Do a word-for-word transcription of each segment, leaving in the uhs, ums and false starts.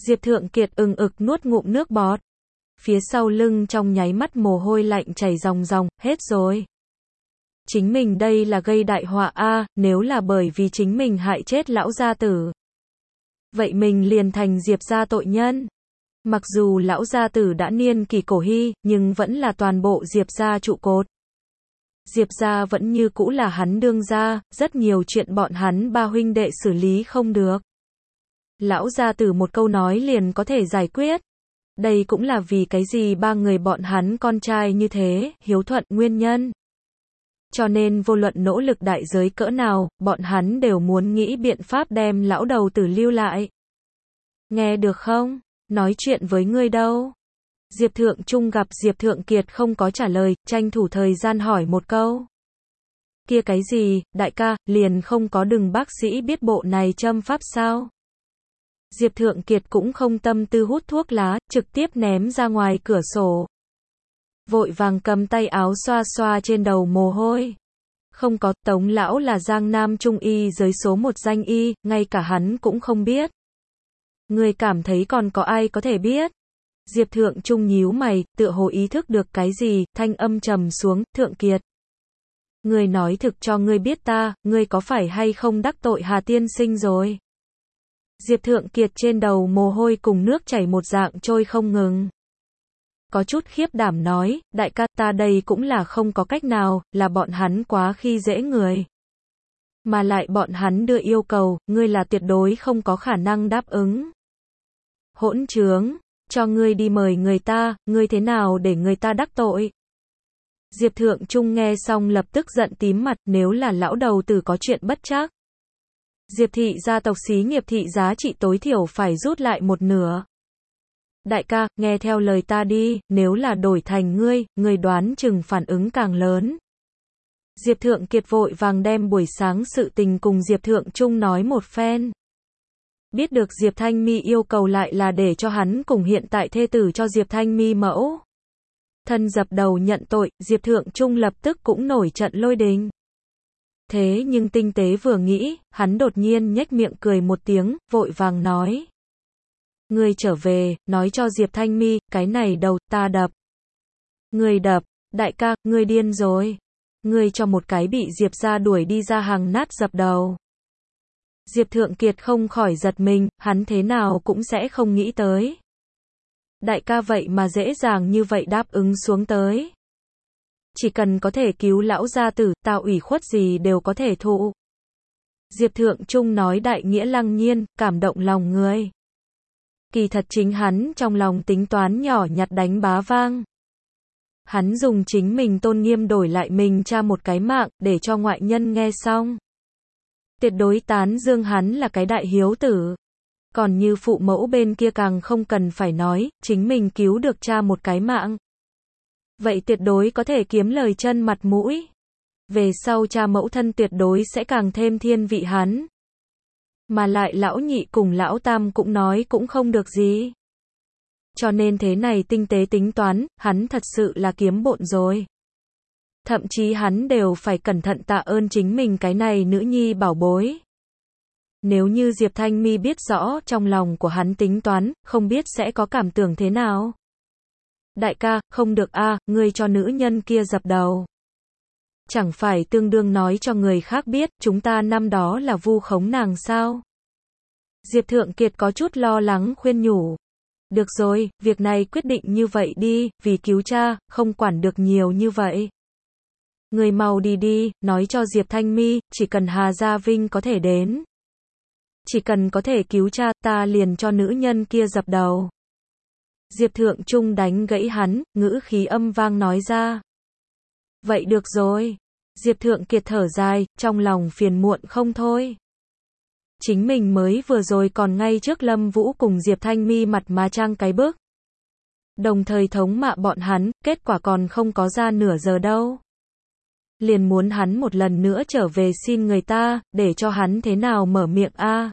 Diệp Thượng Kiệt ừng ực nuốt ngụm nước bọt. Phía sau lưng trong nháy mắt mồ hôi lạnh chảy ròng ròng, hết rồi. Chính mình đây là gây đại họa a, nếu là bởi vì chính mình hại chết lão gia tử. Vậy mình liền thành Diệp gia tội nhân. Mặc dù lão gia tử đã niên kỳ cổ hy, nhưng vẫn là toàn bộ Diệp gia trụ cột. Diệp gia vẫn như cũ là hắn đương gia, rất nhiều chuyện bọn hắn ba huynh đệ xử lý không được. Lão gia tử một câu nói liền có thể giải quyết. Đây cũng là vì cái gì ba người bọn hắn con trai như thế, hiếu thuận nguyên nhân. Cho nên vô luận nỗ lực đại giới cỡ nào, bọn hắn đều muốn nghĩ biện pháp đem lão đầu tử lưu lại. Nghe được không? Nói chuyện với ngươi đâu? Diệp Thượng Trung gặp Diệp Thượng Kiệt không có trả lời, tranh thủ thời gian hỏi một câu. Kia cái gì, đại ca, liền không có đừng bác sĩ biết bộ này châm pháp sao? Diệp Thượng Kiệt cũng không tâm tư hút thuốc lá, trực tiếp ném ra ngoài cửa sổ. Vội vàng cầm tay áo xoa xoa trên đầu mồ hôi. Không có, Tống lão là Giang Nam Trung y giới số một danh y, ngay cả hắn cũng không biết. Người cảm thấy còn có ai có thể biết? Diệp Thượng Trung nhíu mày, tựa hồ ý thức được cái gì, thanh âm trầm xuống, Thượng Kiệt. Người nói thực cho ngươi biết ta, ngươi có phải hay không đắc tội Hà tiên sinh rồi? Diệp Thượng Kiệt trên đầu mồ hôi cùng nước chảy một dạng trôi không ngừng. Có chút khiếp đảm nói, đại ca, ta đây cũng là không có cách nào, là bọn hắn quá khi dễ người. Mà lại bọn hắn đưa yêu cầu, ngươi là tuyệt đối không có khả năng đáp ứng. Hỗn trướng, cho ngươi đi mời người ta, ngươi thế nào để người ta đắc tội? Diệp Thượng Trung nghe xong lập tức giận tím mặt, nếu là lão đầu tử có chuyện bất trắc. Diệp thị gia tộc xí nghiệp thị giá trị tối thiểu phải rút lại một nửa. Đại ca, nghe theo lời ta đi, nếu là đổi thành ngươi, ngươi đoán chừng phản ứng càng lớn. Diệp Thượng Kiệt vội vàng đem buổi sáng sự tình cùng Diệp Thượng Trung nói một phen. Biết được Diệp Thanh Mi yêu cầu lại là để cho hắn cùng hiện tại thê tử cho Diệp Thanh Mi mẫu thân dập đầu nhận tội, Diệp Thượng Trung lập tức cũng nổi trận lôi đình. Thế nhưng tinh tế vừa nghĩ, hắn đột nhiên nhếch miệng cười một tiếng, vội vàng nói. Ngươi trở về, nói cho Diệp Thanh Mi, cái này đầu, ta đập. Ngươi đập, đại ca, ngươi điên rồi. Ngươi cho một cái bị Diệp gia đuổi đi ra hàng nát dập đầu. Diệp Thượng Kiệt không khỏi giật mình, hắn thế nào cũng sẽ không nghĩ tới. Đại ca vậy mà dễ dàng như vậy đáp ứng xuống tới. Chỉ cần có thể cứu lão gia tử, tao ủy khuất gì đều có thể thụ. Diệp Thượng Trung nói đại nghĩa lăng nhiên, cảm động lòng người. Kỳ thật chính hắn trong lòng tính toán nhỏ nhặt đánh bá vang. Hắn dùng chính mình tôn nghiêm đổi lại mình cha một cái mạng, để cho ngoại nhân nghe xong. Tuyệt đối tán dương hắn là cái đại hiếu tử. Còn như phụ mẫu bên kia càng không cần phải nói, chính mình cứu được cha một cái mạng. Vậy tuyệt đối có thể kiếm lời chân mặt mũi. Về sau cha mẫu thân tuyệt đối sẽ càng thêm thiên vị hắn. Mà lại lão nhị cùng lão tam cũng nói cũng không được gì. Cho nên thế này tinh tế tính toán, hắn thật sự là kiếm bộn rồi. Thậm chí hắn đều phải cẩn thận tạ ơn chính mình cái này nữ nhi bảo bối. Nếu như Diệp Thanh Mi biết rõ trong lòng của hắn tính toán, không biết sẽ có cảm tưởng thế nào. Đại ca, không được a, ngươi cho nữ nhân kia dập đầu. Chẳng phải tương đương nói cho người khác biết, chúng ta năm đó là vu khống nàng sao? Diệp Thượng Kiệt có chút lo lắng khuyên nhủ. Được rồi, việc này quyết định như vậy đi, vì cứu cha, không quản được nhiều như vậy. Người mau đi đi, nói cho Diệp Thanh Mi, chỉ cần Hà Gia Vinh có thể đến. Chỉ cần có thể cứu cha, ta liền cho nữ nhân kia dập đầu. Diệp Thượng Trung đánh gãy hắn, ngữ khí âm vang nói ra. Vậy được rồi. Diệp Thượng Kiệt thở dài, trong lòng phiền muộn không thôi. Chính mình mới vừa rồi còn ngay trước Lâm Vũ cùng Diệp Thanh Mi mặt má trang cái bức. Đồng thời thống mạ bọn hắn, kết quả còn không có ra nửa giờ đâu. Liền muốn hắn một lần nữa trở về xin người ta, để cho hắn thế nào mở miệng a.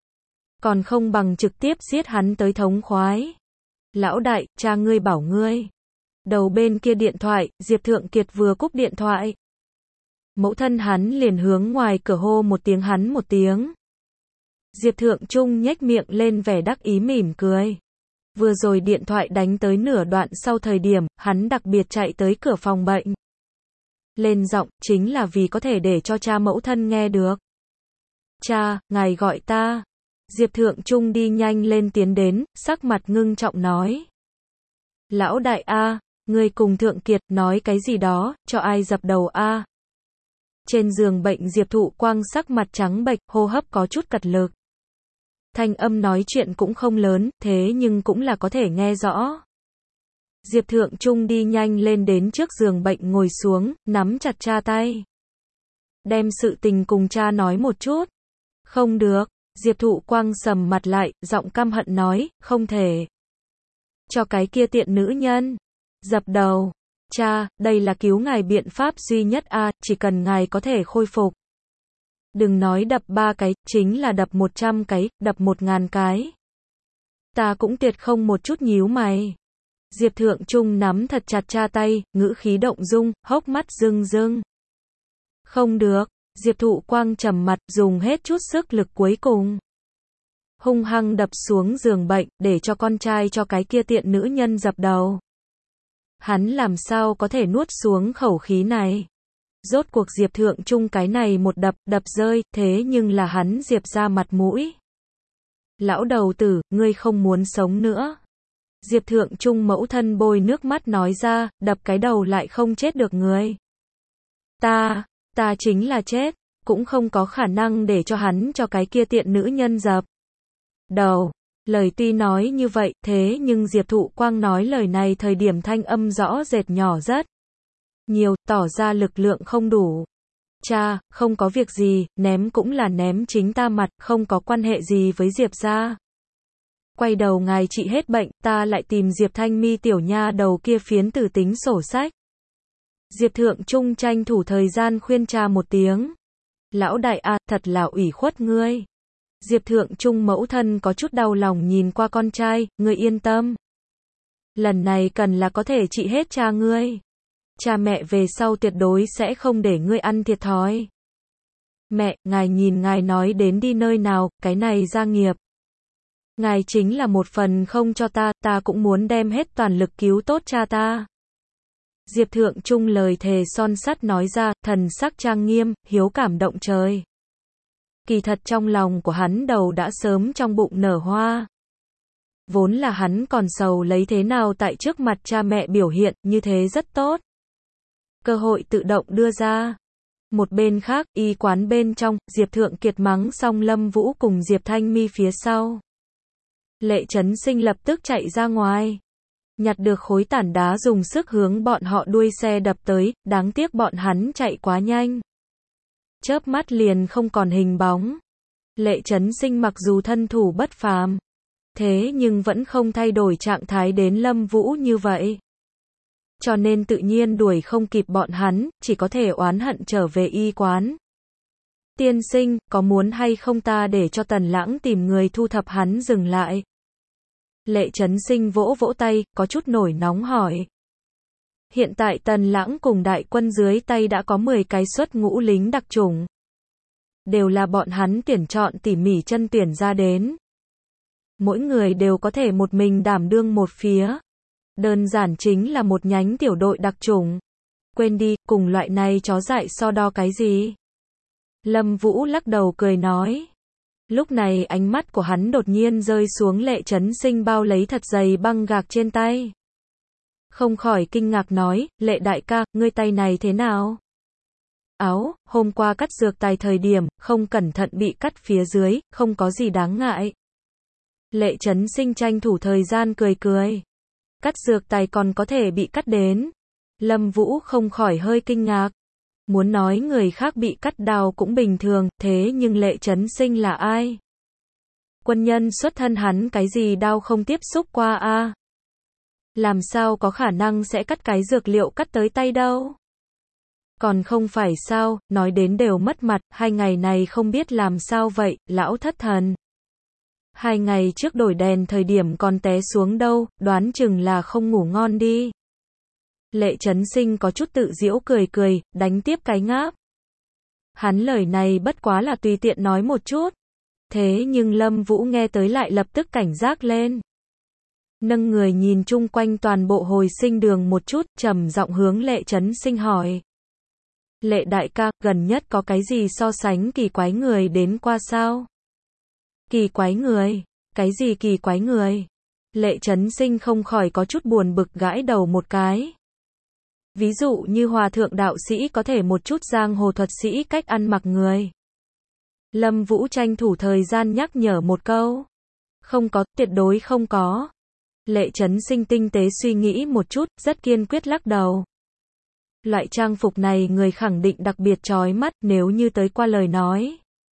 Còn không bằng trực tiếp giết hắn tới thống khoái. Lão đại, cha ngươi bảo ngươi. Đầu bên kia điện thoại, Diệp Thượng Kiệt vừa cúp điện thoại. Mẫu thân hắn liền hướng ngoài cửa hô một tiếng hắn một tiếng. Diệp Thượng Trung nhếch miệng lên vẻ đắc ý mỉm cười. Vừa rồi điện thoại đánh tới nửa đoạn sau thời điểm, hắn đặc biệt chạy tới cửa phòng bệnh. Lên giọng, chính là vì có thể để cho cha mẫu thân nghe được. Cha, ngài gọi ta. Diệp Thượng Trung đi nhanh lên tiến đến, sắc mặt ngưng trọng nói. Lão đại a, ngươi cùng Thượng Kiệt nói cái gì đó, cho ai dập đầu a? Trên giường bệnh Diệp Thụ Quang sắc mặt trắng bệch, hô hấp có chút cật lực. Thanh âm nói chuyện cũng không lớn, thế nhưng cũng là có thể nghe rõ. Diệp Thượng Trung đi nhanh lên đến trước giường bệnh ngồi xuống, nắm chặt cha tay. Đem sự tình cùng cha nói một chút. Không được, Diệp Thụ Quang sầm mặt lại, giọng căm hận nói, không thể. Cho cái kia tiện nữ nhân. Dập đầu. Cha, đây là cứu ngài biện pháp duy nhất a, chỉ cần ngài có thể khôi phục. Đừng nói đập ba cái, chính là đập một trăm cái, đập một ngàn cái. Ta cũng tuyệt không một chút nhíu mày. Diệp Thượng Trung nắm thật chặt cha tay, ngữ khí động dung, hốc mắt rưng rưng. Không được, Diệp Thụ Quang trầm mặt, dùng hết chút sức lực cuối cùng. Hung hăng đập xuống giường bệnh, để cho con trai cho cái kia tiện nữ nhân dập đầu. Hắn làm sao có thể nuốt xuống khẩu khí này. Rốt cuộc Diệp Thượng Trung cái này một đập, đập rơi, thế nhưng là hắn Diệp ra mặt mũi. Lão đầu tử, ngươi không muốn sống nữa. Diệp Thượng Trung mẫu thân bôi nước mắt nói ra, đập cái đầu lại không chết được người. Ta, ta chính là chết, cũng không có khả năng để cho hắn cho cái kia tiện nữ nhân dập đầu. Lời tuy nói như vậy, thế nhưng Diệp Thụ Quang nói lời này thời điểm thanh âm rõ rệt nhỏ rất nhiều, tỏ ra lực lượng không đủ. Cha, không có việc gì, ném cũng là ném chính ta mặt, không có quan hệ gì với Diệp gia. Quay đầu ngài trị hết bệnh, ta lại tìm Diệp Thanh Mi tiểu nha đầu kia phiến tử tính sổ sách. Diệp Thượng Trung tranh thủ thời gian khuyên cha một tiếng. Lão đại a, thật là ủy khuất ngươi. Diệp Thượng Trung mẫu thân có chút đau lòng nhìn qua con trai, ngươi yên tâm. Lần này cần là có thể trị hết cha ngươi. Cha mẹ về sau tuyệt đối sẽ không để ngươi ăn thiệt thòi. Mẹ, ngài nhìn ngài nói đến đi nơi nào, cái này gia nghiệp. Ngài chính là một phần không cho ta, ta cũng muốn đem hết toàn lực cứu tốt cha ta. Diệp Thượng Trung lời thề son sắt nói ra, thần sắc trang nghiêm, hiếu cảm động trời. Kỳ thật trong lòng của hắn đầu đã sớm trong bụng nở hoa. Vốn là hắn còn sầu lấy thế nào tại trước mặt cha mẹ biểu hiện, như thế rất tốt. Cơ hội tự động đưa ra. Một bên khác, y quán bên trong, Diệp Thượng Kiệt mắng xong Lâm Vũ cùng Diệp Thanh Mi phía sau. Lệ Chấn Sinh lập tức chạy ra ngoài. Nhặt được khối tảng đá dùng sức hướng bọn họ đuôi xe đập tới, đáng tiếc bọn hắn chạy quá nhanh. Chớp mắt liền không còn hình bóng. Lệ Chấn Sinh mặc dù thân thủ bất phàm, thế nhưng vẫn không thay đổi trạng thái đến Lâm Vũ như vậy. Cho nên tự nhiên đuổi không kịp bọn hắn, chỉ có thể oán hận trở về y quán. Tiên sinh, có muốn hay không ta để cho Tần Lãng tìm người thu thập hắn dừng lại? Lệ Chấn Sinh vỗ vỗ tay, có chút nổi nóng hỏi. Hiện tại Tần Lãng cùng đại quân dưới tay đã có mười cái xuất ngũ lính đặc chủng. Đều là bọn hắn tuyển chọn tỉ mỉ chân tuyển ra đến. Mỗi người đều có thể một mình đảm đương một phía. Đơn giản chính là một nhánh tiểu đội đặc chủng. Quên đi, cùng loại này chó dại so đo cái gì? Lâm Vũ lắc đầu cười nói. Lúc này ánh mắt của hắn đột nhiên rơi xuống Lệ Chấn Sinh bao lấy thật dày băng gạc trên tay. Không khỏi kinh ngạc nói, Lệ đại ca, ngươi tay này thế nào? Áo, hôm qua cắt dược tài thời điểm, không cẩn thận bị cắt phía dưới, không có gì đáng ngại. Lệ Chấn Sinh tranh thủ thời gian cười cười. Cắt dược tài còn có thể bị cắt đến. Lâm Vũ không khỏi hơi kinh ngạc. Muốn nói người khác bị cắt đao cũng bình thường, thế nhưng Lệ Chấn Sinh là ai? Quân nhân xuất thân hắn cái gì đao không tiếp xúc qua a? À? Làm sao có khả năng sẽ cắt cái dược liệu cắt tới tay đâu? Còn không phải sao, nói đến đều mất mặt, hai ngày này không biết làm sao vậy, lão thất thần. Hai ngày trước đổi đèn thời điểm còn té xuống đâu, đoán chừng là không ngủ ngon đi. Lệ Chấn Sinh có chút tự giễu cười cười, đánh tiếp cái ngáp. Hắn lời này bất quá là tùy tiện nói một chút. Thế nhưng Lâm Vũ nghe tới lại lập tức cảnh giác lên. Nâng người nhìn chung quanh toàn bộ hồi sinh đường một chút, trầm giọng hướng Lệ Chấn Sinh hỏi. Lệ đại ca, gần nhất có cái gì so sánh kỳ quái người đến qua sao? Kỳ quái người? Cái gì kỳ quái người? Lệ Chấn Sinh không khỏi có chút buồn bực gãi đầu một cái. Ví dụ như hòa thượng đạo sĩ có thể một chút giang hồ thuật sĩ cách ăn mặc người. Lâm Vũ tranh thủ thời gian nhắc nhở một câu. Không có, tuyệt đối không có. Lệ Chấn Sinh tinh tế suy nghĩ một chút, rất kiên quyết lắc đầu. Loại trang phục này người khẳng định đặc biệt chói mắt, nếu như tới qua lời nói.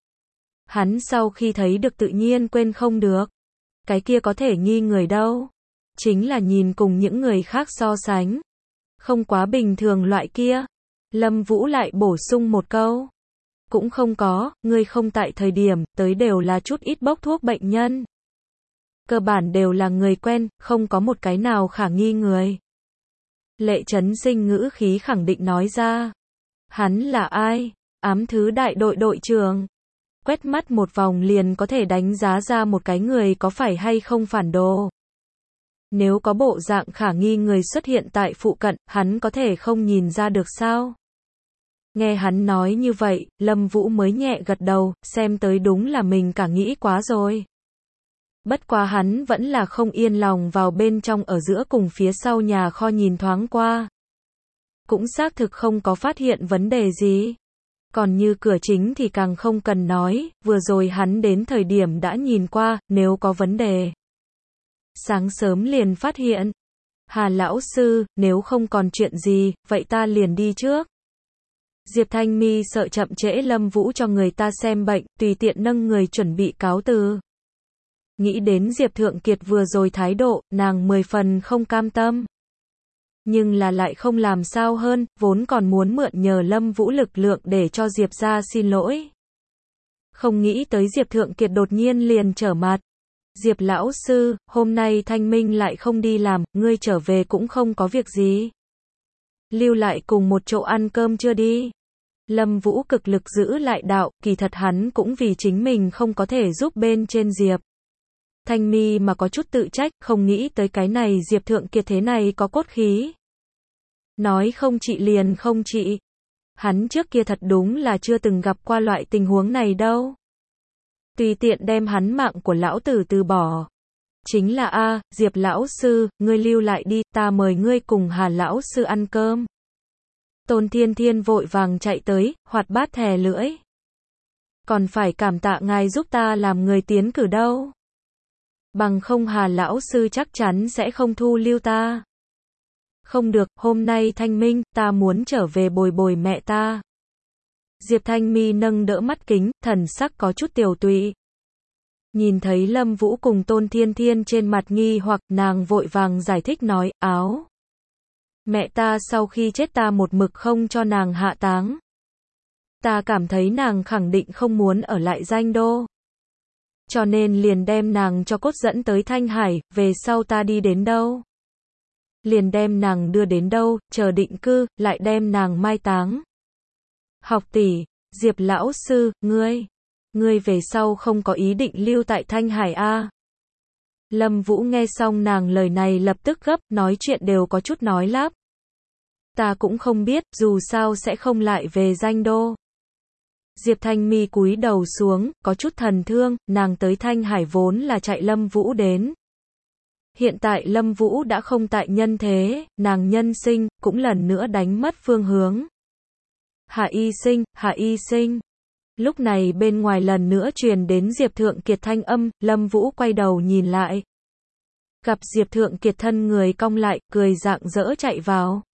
Hắn sau khi thấy được tự nhiên quên không được. Cái kia có thể nghi người đâu. Chính là nhìn cùng những người khác so sánh. Không quá bình thường loại kia. Lâm Vũ lại bổ sung một câu. Cũng không có, ngươi không tại thời điểm, tới đều là chút ít bốc thuốc bệnh nhân. Cơ bản đều là người quen, không có một cái nào khả nghi người. Lệ Chấn Sinh ngữ khí khẳng định nói ra. Hắn là ai? Ám thứ đại đội đội trưởng. Quét mắt một vòng liền có thể đánh giá ra một cái người có phải hay không phản đồ. Nếu có bộ dạng khả nghi người xuất hiện tại phụ cận, hắn có thể không nhìn ra được sao? Nghe hắn nói như vậy, Lâm Vũ mới nhẹ gật đầu, xem tới đúng là mình cả nghĩ quá rồi. Bất quá hắn vẫn là không yên lòng vào bên trong ở giữa cùng phía sau nhà kho nhìn thoáng qua. Cũng xác thực không có phát hiện vấn đề gì. Còn như cửa chính thì càng không cần nói, vừa rồi hắn đến thời điểm đã nhìn qua, nếu có vấn đề. Sáng sớm liền phát hiện. Hà lão sư, nếu không còn chuyện gì, vậy ta liền đi trước. Diệp Thanh Mi sợ chậm trễ Lâm Vũ cho người ta xem bệnh, tùy tiện nâng người chuẩn bị cáo từ. Nghĩ đến Diệp Thượng Kiệt vừa rồi thái độ, nàng mười phần không cam tâm. Nhưng là lại không làm sao hơn, vốn còn muốn mượn nhờ Lâm Vũ lực lượng để cho Diệp ra xin lỗi. Không nghĩ tới Diệp Thượng Kiệt đột nhiên liền trở mặt. Diệp lão sư, hôm nay Thanh Minh lại không đi làm, ngươi trở về cũng không có việc gì. Lưu lại cùng một chỗ ăn cơm chưa đi. Lâm Vũ cực lực giữ lại đạo, kỳ thật hắn cũng vì chính mình không có thể giúp bên trên Diệp Thanh Mi mà có chút tự trách, không nghĩ tới cái này Diệp Thượng Kiệt thế này có cốt khí. Nói không trị liền không trị. Hắn trước kia thật đúng là chưa từng gặp qua loại tình huống này đâu. Tùy tiện đem hắn mạng của lão tử từ bỏ. Chính là a, Diệp lão sư, ngươi lưu lại đi, ta mời ngươi cùng Hà lão sư ăn cơm. Tôn Thiên Thiên vội vàng chạy tới, hoạt bát thè lưỡi. Còn phải cảm tạ ngài giúp ta làm người tiến cử đâu. Bằng không Hà lão sư chắc chắn sẽ không thu lưu ta. Không được, hôm nay Thanh Minh, ta muốn trở về bồi bồi mẹ ta. Diệp Thanh Mi nâng đỡ mắt kính, thần sắc có chút tiều tụy. Nhìn thấy Lâm Vũ cùng Tôn Thiên Thiên trên mặt nghi hoặc, nàng vội vàng giải thích nói, áo. Mẹ ta sau khi chết ta một mực không cho nàng hạ táng. Ta cảm thấy nàng khẳng định không muốn ở lại Danh Đô. Cho nên liền đem nàng cho cốt dẫn tới Thanh Hải, về sau ta đi đến đâu. Liền đem nàng đưa đến đâu, chờ định cư, lại đem nàng mai táng. Học tỷ, Diệp lão sư, ngươi, ngươi về sau không có ý định lưu tại Thanh Hải a? Lâm Vũ nghe xong nàng lời này lập tức gấp, nói chuyện đều có chút nói lắp. Ta cũng không biết, dù sao sẽ không lại về Danh Đô. Diệp Thanh Mi cúi đầu xuống, có chút thần thương, nàng tới Thanh Hải vốn là chạy Lâm Vũ đến. Hiện tại Lâm Vũ đã không tại nhân thế, nàng nhân sinh, cũng lần nữa đánh mất phương hướng. Hạ y sinh, hạ y sinh. Lúc này bên ngoài lần nữa truyền đến Diệp Thượng Kiệt thanh âm, Lâm Vũ quay đầu nhìn lại. Gặp Diệp Thượng Kiệt thân người cong lại, cười rạng rỡ chạy vào.